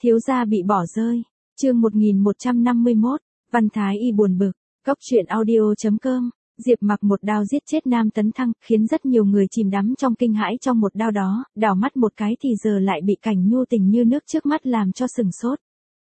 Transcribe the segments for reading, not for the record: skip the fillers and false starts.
Thiếu gia bị bỏ rơi. Chương 1151, Văn Thái Y buồn bực. Góc truyện audio.com. Diệp Mặc một đao giết chết Nam Tấn Thăng, khiến rất nhiều người chìm đắm trong kinh hãi trong một đao đó, đảo mắt một cái thì giờ lại bị cảnh nhu tình như nước trước mắt làm cho sừng sốt.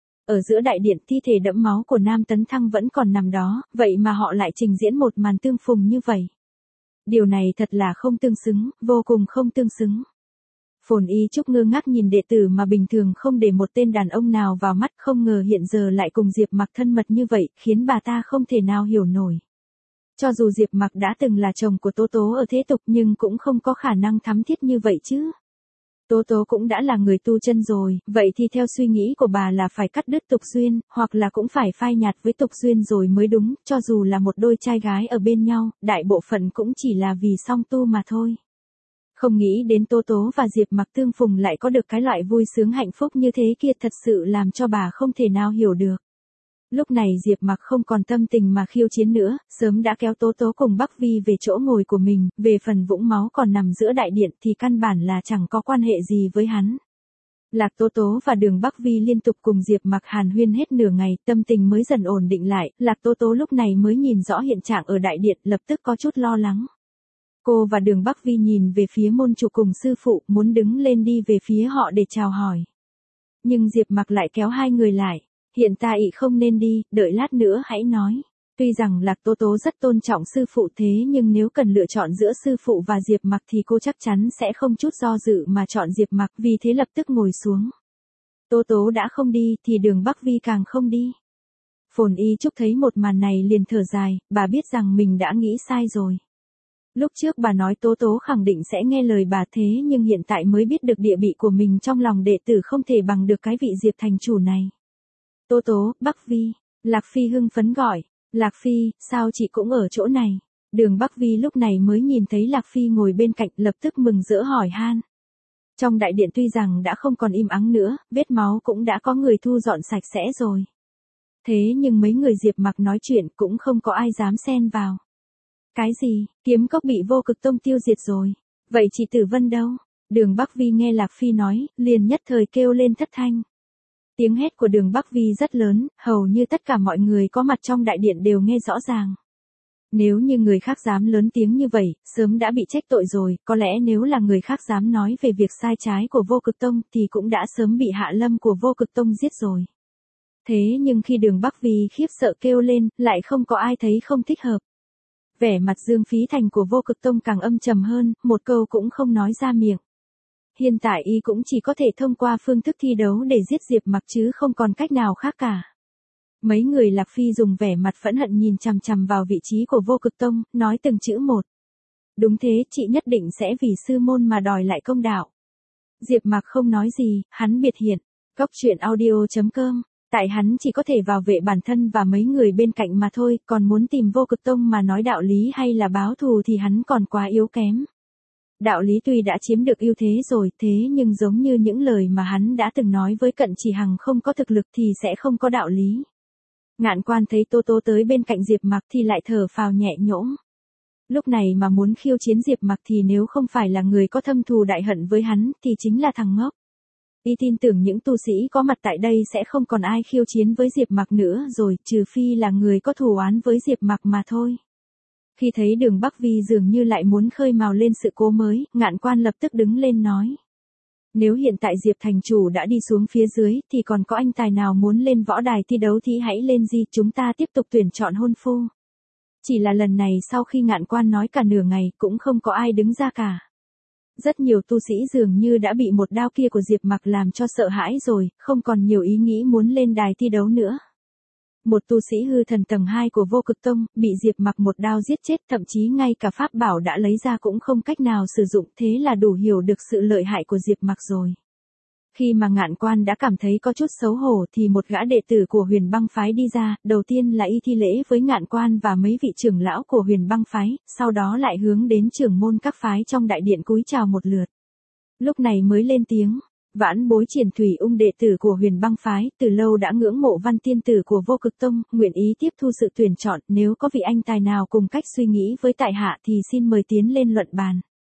Ở giữa đại điện, thi thể đẫm máu của Nam Tấn Thăng vẫn còn nằm đó, vậy mà họ lại trình diễn một màn tương phùng như vậy. Điều này thật là không tương xứng, vô cùng không tương xứng. Phồn Y Trúc ngơ ngác nhìn đệ tử mà bình thường không để một tên đàn ông nào vào mắt, không ngờ hiện giờ lại cùng Diệp Mặc thân mật như vậy, khiến bà ta không thể nào hiểu nổi. Cho dù Diệp Mặc đã từng là chồng của Tố Tố ở thế tục nhưng cũng không có khả năng thắm thiết như vậy chứ. Tố Tố cũng đã là người tu chân rồi, vậy thì theo suy nghĩ của bà là phải cắt đứt tục duyên, hoặc là cũng phải phai nhạt với tục duyên rồi mới đúng, cho dù là một đôi trai gái ở bên nhau, đại bộ phận cũng chỉ là vì song tu mà thôi. Không nghĩ đến Tố Tố và Diệp Mặc tương phùng lại có được cái loại vui sướng hạnh phúc như thế kia, thật sự làm cho bà không thể nào hiểu được. Lúc này Diệp Mặc không còn tâm tình mà khiêu chiến nữa, sớm đã kéo Tố Tố cùng Bắc Vi về chỗ ngồi của mình, về phần vũng máu còn nằm giữa đại điện thì căn bản là chẳng có quan hệ gì với hắn. Lạc Tố Tố và Đường Bắc Vi liên tục cùng Diệp Mặc hàn huyên hết nửa ngày, tâm tình mới dần ổn định lại, Lạc Tố Tố lúc này mới nhìn rõ hiện trạng ở đại điện, lập tức có chút lo lắng. Cô và Đường Bắc Vi nhìn về phía môn chủ cùng sư phụ, muốn đứng lên đi về phía họ để chào hỏi. Nhưng Diệp Mặc lại kéo hai người lại. Hiện tại không nên đi, đợi lát nữa hãy nói. Tuy rằng Lạc Tố Tố rất tôn trọng sư phụ thế nhưng nếu cần lựa chọn giữa sư phụ và Diệp Mặc thì cô chắc chắn sẽ không chút do dự mà chọn Diệp Mặc, vì thế lập tức ngồi xuống. Tố Tố đã không đi thì Đường Bắc Vi càng không đi. Phồn Y Trúc thấy một màn này liền thở dài, bà biết rằng mình đã nghĩ sai rồi. Lúc trước bà nói Tố Tố khẳng định sẽ nghe lời bà thế nhưng hiện tại mới biết được địa vị của mình trong lòng đệ tử không thể bằng được cái vị Diệp thành chủ này. Tố Tố, Bắc Vi, Lạc Phi hưng phấn gọi, Lạc Phi, sao chị cũng ở chỗ này? Đường Bắc Vi lúc này mới nhìn thấy Lạc Phi ngồi bên cạnh, lập tức mừng rỡ hỏi han. Trong đại điện tuy rằng đã không còn im ắng nữa, vết máu cũng đã có người thu dọn sạch sẽ rồi. Thế nhưng mấy người Diệp Mặc nói chuyện cũng không có ai dám xen vào. Cái gì, Kiếm Cốc bị Vô Cực Tông tiêu diệt rồi, vậy chị Tử Vân đâu? Đường Bắc Vi nghe Lạc Phi nói, liền nhất thời kêu lên thất thanh. Tiếng hét của Đường Bắc Vi rất lớn, hầu như tất cả mọi người có mặt trong đại điện đều nghe rõ ràng. Nếu như người khác dám lớn tiếng như vậy, sớm đã bị trách tội rồi, có lẽ nếu là người khác dám nói về việc sai trái của Vô Cực Tông thì cũng đã sớm bị Hạ Lâm của Vô Cực Tông giết rồi. Thế nhưng khi Đường Bắc Vi khiếp sợ kêu lên, lại không có ai thấy không thích hợp. Vẻ mặt Dương Phí Thành của Vô Cực Tông càng âm trầm hơn, một câu cũng không nói ra miệng. Hiện tại y cũng chỉ có thể thông qua phương thức thi đấu để giết Diệp Mặc chứ không còn cách nào khác cả. Mấy người Lạc Phi dùng vẻ mặt phẫn hận nhìn chằm chằm vào vị trí của Vô Cực Tông, nói từng chữ một. Đúng thế, chị nhất định sẽ vì sư môn mà đòi lại công đạo. Diệp Mặc không nói gì, hắn biệt hiện. Góc truyện audio.com. Tại hắn chỉ có thể bảo vệ bản thân và mấy người bên cạnh mà thôi, còn muốn tìm Vô Cực Tông mà nói đạo lý hay là báo thù thì hắn còn quá yếu kém. Đạo lý tuy đã chiếm được ưu thế rồi, thế nhưng giống như những lời mà hắn đã từng nói với Cận Chỉ Hằng, không có thực lực thì sẽ không có đạo lý. Ngạn Quan thấy Tố Tố tới bên cạnh Diệp Mặc thì lại thở phào nhẹ nhõm. Lúc này mà muốn khiêu chiến Diệp Mặc thì nếu không phải là người có thâm thù đại hận với hắn thì chính là thằng ngốc. Y tin tưởng những tu sĩ có mặt tại đây sẽ không còn ai khiêu chiến với Diệp Mặc nữa rồi, trừ phi là người có thù oán với Diệp Mặc mà thôi. Khi thấy Đường Bắc Vi dường như lại muốn khơi mào lên sự cố mới, Ngạn Quan lập tức đứng lên nói. Nếu hiện tại Diệp thành chủ đã đi xuống phía dưới, thì còn có anh tài nào muốn lên võ đài thi đấu thì hãy lên gì, chúng ta tiếp tục tuyển chọn hôn phu. Chỉ là lần này sau khi Ngạn Quan nói cả nửa ngày cũng không có ai đứng ra cả. Rất nhiều tu sĩ dường như đã bị một đao kia của Diệp Mặc làm cho sợ hãi rồi, không còn nhiều ý nghĩ muốn lên đài thi đấu nữa. Một tu sĩ hư thần tầng 2 của Vô Cực Tông, bị Diệp Mặc một đao giết chết, thậm chí ngay cả pháp bảo đã lấy ra cũng không cách nào sử dụng, thế là đủ hiểu được sự lợi hại của Diệp Mặc rồi. Khi mà Ngạn Quan đã cảm thấy có chút xấu hổ thì một gã đệ tử của Huyền Băng phái đi ra, đầu tiên là y thi lễ với Ngạn Quan và mấy vị trưởng lão của Huyền Băng phái, sau đó lại hướng đến trưởng môn các phái trong đại điện cúi chào một lượt. Lúc này mới lên tiếng. Vãn bối Triển Thủy Ung đệ tử của Huyền Băng phái, từ lâu đã ngưỡng mộ Văn tiên tử của Vô Cực Tông, nguyện ý tiếp thu sự tuyển chọn, nếu có vị anh tài nào cùng cách suy nghĩ với tại hạ thì xin mời tiến lên luận bàn.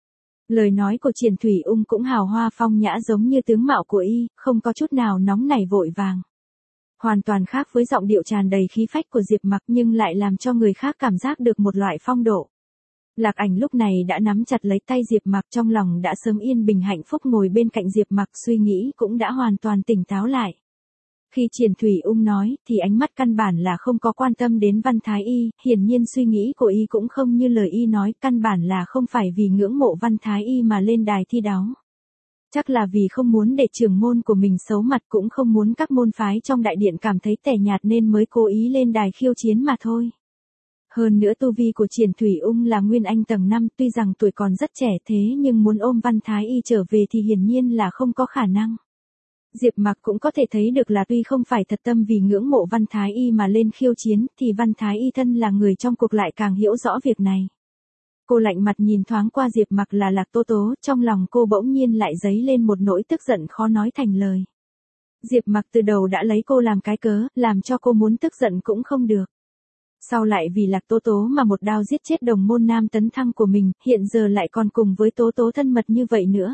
Lời nói của Triển Thủy Ung cũng hào hoa phong nhã giống như tướng mạo của y, không có chút nào nóng nảy vội vàng. Hoàn toàn khác với giọng điệu tràn đầy khí phách của Diệp Mặc nhưng lại làm cho người khác cảm giác được một loại phong độ. Lạc Ảnh lúc này đã nắm chặt lấy tay Diệp Mặc, trong lòng đã sớm yên bình hạnh phúc, ngồi bên cạnh Diệp Mặc suy nghĩ cũng đã hoàn toàn tỉnh táo lại. Khi Triển Thủy Ung nói, thì ánh mắt căn bản là không có quan tâm đến Văn Thái Y, hiển nhiên suy nghĩ của y cũng không như lời y nói, căn bản là không phải vì ngưỡng mộ Văn Thái Y mà lên đài thi đấu. Chắc là vì không muốn để trưởng môn của mình xấu mặt, cũng không muốn các môn phái trong đại điện cảm thấy tẻ nhạt nên mới cố ý lên đài khiêu chiến mà thôi. Hơn nữa tu vi của Triển Thủy Ung là Nguyên Anh tầng 5, tuy rằng tuổi còn rất trẻ thế nhưng muốn ôm Văn Thái Y trở về thì hiển nhiên là không có khả năng. Diệp Mặc cũng có thể thấy được là tuy không phải thật tâm vì ngưỡng mộ Văn Thái Y mà lên khiêu chiến, thì Văn Thái Y thân là người trong cuộc lại càng hiểu rõ việc này. Cô lạnh mặt nhìn thoáng qua Diệp Mặc là Lạc Tố Tố, trong lòng cô bỗng nhiên lại dấy lên một nỗi tức giận khó nói thành lời. Diệp Mặc từ đầu đã lấy cô làm cái cớ, làm cho cô muốn tức giận cũng không được. Sau lại vì Lạc Tố Tố mà một đao giết chết đồng môn Nam Tấn Thăng của mình, hiện giờ lại còn cùng với Tố Tố thân mật như vậy nữa.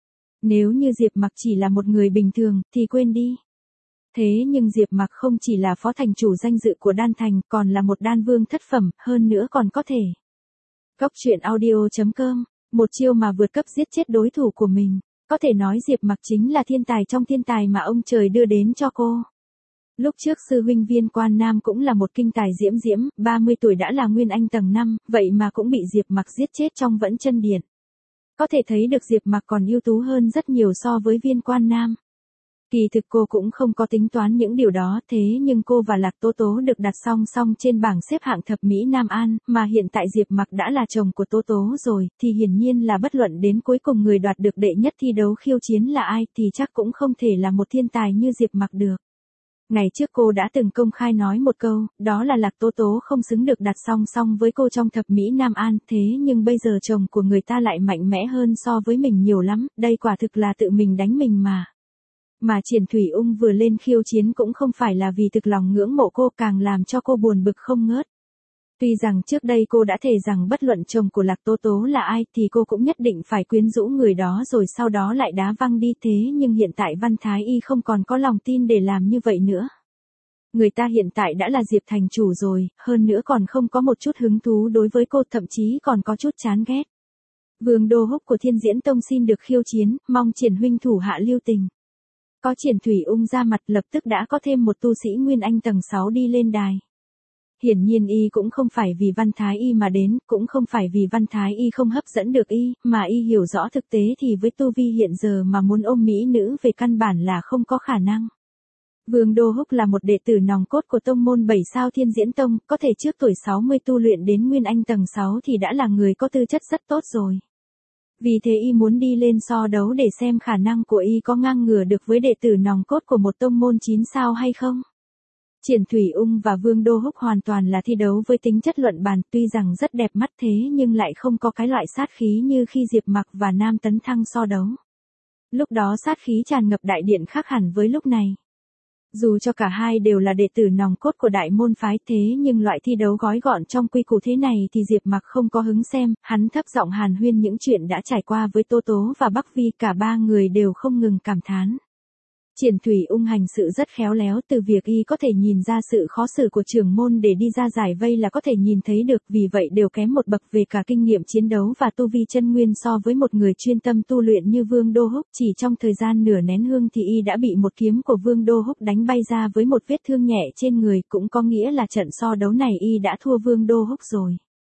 Nếu như Diệp Mặc chỉ là một người bình thường, thì quên đi. Thế nhưng Diệp Mặc không chỉ là phó thành chủ danh dự của đan thành, còn là một đan vương thất phẩm, hơn nữa còn có thể. Cốc truyện audio.com, một chiêu mà vượt cấp giết chết đối thủ của mình. Có thể nói Diệp Mặc chính là thiên tài trong thiên tài mà ông trời đưa đến cho cô. Lúc trước sư huynh Viên Quan Nam cũng là một kinh tài diễm diễm, 30 tuổi đã là Nguyên Anh tầng 5, vậy mà cũng bị Diệp Mặc giết chết trong Vẫn Chân Điện. Có thể thấy được Diệp Mặc còn ưu tú hơn rất nhiều so với Viên Quan Nam. Kỳ thực cô cũng không có tính toán những điều đó, thế nhưng cô và Lạc Tố Tố được đặt song song trên bảng xếp hạng thập mỹ Nam An, mà hiện tại Diệp Mặc đã là chồng của Tố Tố rồi, thì hiển nhiên là bất luận đến cuối cùng người đoạt được đệ nhất thi đấu khiêu chiến là ai thì chắc cũng không thể là một thiên tài như Diệp Mặc được. Ngày trước cô đã từng công khai nói một câu, đó là Lạc Tố Tố không xứng được đặt song song với cô trong thập mỹ Nam An, thế nhưng bây giờ chồng của người ta lại mạnh mẽ hơn so với mình nhiều lắm, đây quả thực là tự mình đánh mình mà. Mà Triển Thủy Ung vừa lên khiêu chiến cũng không phải là vì thực lòng ngưỡng mộ cô, càng làm cho cô buồn bực không ngớt. Tuy rằng trước đây cô đã thề rằng bất luận chồng của Lạc Tố Tố là ai thì cô cũng nhất định phải quyến rũ người đó rồi sau đó lại đá văng đi, thế nhưng hiện tại Văn Thái Y không còn có lòng tin để làm như vậy nữa. Người ta hiện tại đã là Diệp thành chủ rồi, hơn nữa còn không có một chút hứng thú đối với cô, thậm chí còn có chút chán ghét. Vương Đô Húc của Thiên Diễn Tông xin được khiêu chiến, mong Triển huynh thủ hạ lưu tình. Có Triển Thủy Ung ra mặt lập tức đã có thêm một tu sĩ Nguyên Anh tầng 6 đi lên đài. Hiển nhiên y cũng không phải vì Văn Thái Y mà đến, cũng không phải vì Văn Thái Y không hấp dẫn được y, mà y hiểu rõ thực tế thì với tu vi hiện giờ mà muốn ôm mỹ nữ về căn bản là không có khả năng. Vương Đô Húc là một đệ tử nòng cốt của tông môn 7 sao Thiên Diễn Tông, có thể trước tuổi 60 tu luyện đến Nguyên Anh tầng 6 thì đã là người có tư chất rất tốt rồi. Vì thế y muốn đi lên so đấu để xem khả năng của y có ngang ngửa được với đệ tử nòng cốt của một tông môn 9 sao hay không. Triển Thủy Ung và Vương Đô Húc hoàn toàn là thi đấu với tính chất luận bàn, tuy rằng rất đẹp mắt thế nhưng lại không có cái loại sát khí như khi Diệp Mặc và Nam Tấn Thăng so đấu. Lúc đó sát khí tràn ngập đại điện khác hẳn với lúc này. Dù cho cả hai đều là đệ tử nòng cốt của đại môn phái thế nhưng loại thi đấu gói gọn trong quy củ thế này thì Diệp Mặc không có hứng xem, hắn thấp giọng hàn huyên những chuyện đã trải qua với Tố Tố và Bắc Vi, cả ba người đều không ngừng cảm thán. Triển Thủy Ung hành sự rất khéo léo, từ việc y có thể nhìn ra sự khó xử của trưởng môn để đi ra giải vây là có thể nhìn thấy được, vì vậy đều kém một bậc về cả kinh nghiệm chiến đấu và tu vi chân nguyên so với một người chuyên tâm tu luyện như Vương Đô Húc. Chỉ trong thời gian nửa nén hương thì y đã bị một kiếm của Vương Đô Húc đánh bay ra với một vết thương nhẹ trên người, cũng có nghĩa là trận so đấu này y đã thua Vương Đô Húc rồi.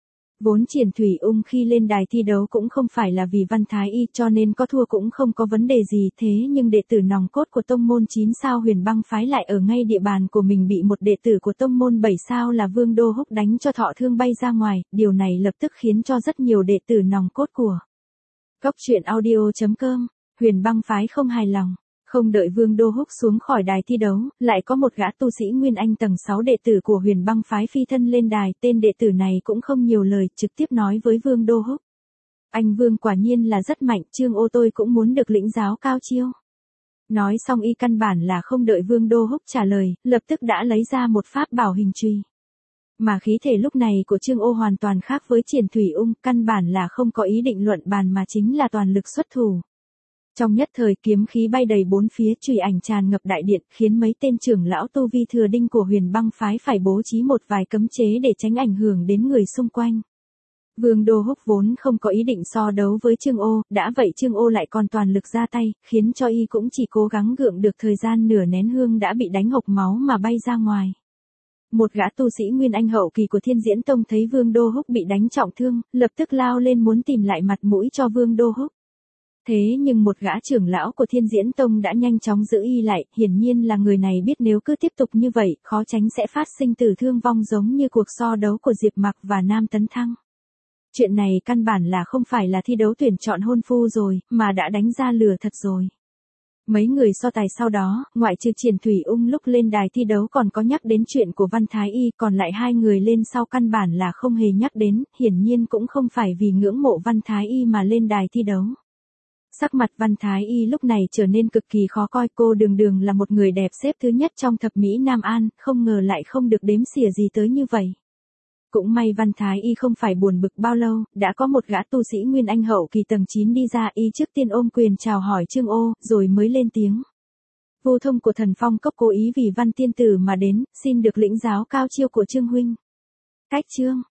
Vốn Triển Thủy Ung khi lên đài thi đấu cũng không phải là vì Văn Thái Y cho nên có thua cũng không có vấn đề gì, thế nhưng đệ tử nòng cốt của tông môn 9 sao Huyền Băng phái lại ở ngay địa bàn của mình bị một đệ tử của tông môn 7 sao là Vương Đô Húc đánh cho thọ thương bay ra ngoài, điều này lập tức khiến cho rất nhiều đệ tử nòng cốt của Cốc truyện audio.com, Huyền Băng phái không hài lòng. Không đợi Vương Đô Húc xuống khỏi đài thi đấu, lại có một gã tu sĩ Nguyên Anh tầng 6 đệ tử của Huyền Băng phái phi thân lên đài, tên đệ tử này cũng không nhiều lời, trực tiếp nói với Vương Đô Húc. Anh Vương quả nhiên là rất mạnh, Trương Ô tôi cũng muốn được lĩnh giáo cao chiêu. Nói xong y căn bản là không đợi Vương Đô Húc trả lời, lập tức đã lấy ra một pháp bảo hình chùy. Mà khí thể lúc này của Trương Ô hoàn toàn khác với Triển Thủy Ung, căn bản là không có ý định luận bàn mà chính là toàn lực xuất thủ. Trong nhất thời kiếm khí bay đầy bốn phía, chùy ảnh tràn ngập đại điện, khiến mấy tên trưởng lão tu vi thừa đinh của Huyền Băng phái phải bố trí một vài cấm chế để tránh ảnh hưởng đến người xung quanh. Vương Đô Húc vốn không có ý định so đấu với Trương Ô, đã vậy Trương Ô lại còn toàn lực ra tay, khiến cho y cũng chỉ cố gắng gượng được thời gian nửa nén hương đã bị đánh hộc máu mà bay ra ngoài. Một gã tu sĩ Nguyên Anh hậu kỳ của Thiên Diễn Tông thấy Vương Đô Húc bị đánh trọng thương, lập tức lao lên muốn tìm lại mặt mũi cho Vương Đô Húc. Thế nhưng một gã trưởng lão của Thiên Diễn Tông đã nhanh chóng giữ y lại, hiển nhiên là người này biết nếu cứ tiếp tục như vậy, khó tránh sẽ phát sinh tử thương vong giống như cuộc so đấu của Diệp Mặc và Nam Tấn Thăng. Chuyện này căn bản là không phải là thi đấu tuyển chọn hôn phu rồi, mà đã đánh ra lừa thật rồi. Mấy người so tài sau đó, ngoại trừ Triển Thủy Ung lúc lên đài thi đấu còn có nhắc đến chuyện của Văn Thái Y, còn lại hai người lên sau căn bản là không hề nhắc đến, hiển nhiên cũng không phải vì ngưỡng mộ Văn Thái Y mà lên đài thi đấu. Sắc mặt Văn Thái Y lúc này trở nên cực kỳ khó coi, cô đường đường là một người đẹp xếp thứ nhất trong thập mỹ Nam An, không ngờ lại không được đếm xỉa gì tới như vậy. Cũng may Văn Thái Y không phải buồn bực bao lâu, đã có một gã tu sĩ Nguyên Anh hậu kỳ tầng 9 đi ra, y trước tiên ôm quyền chào hỏi Trương Ô, rồi mới lên tiếng. Vô Thông của Thần Phong Cốc cố ý vì Văn tiên tử mà đến, xin được lĩnh giáo cao chiêu của Trương huynh. Cách chương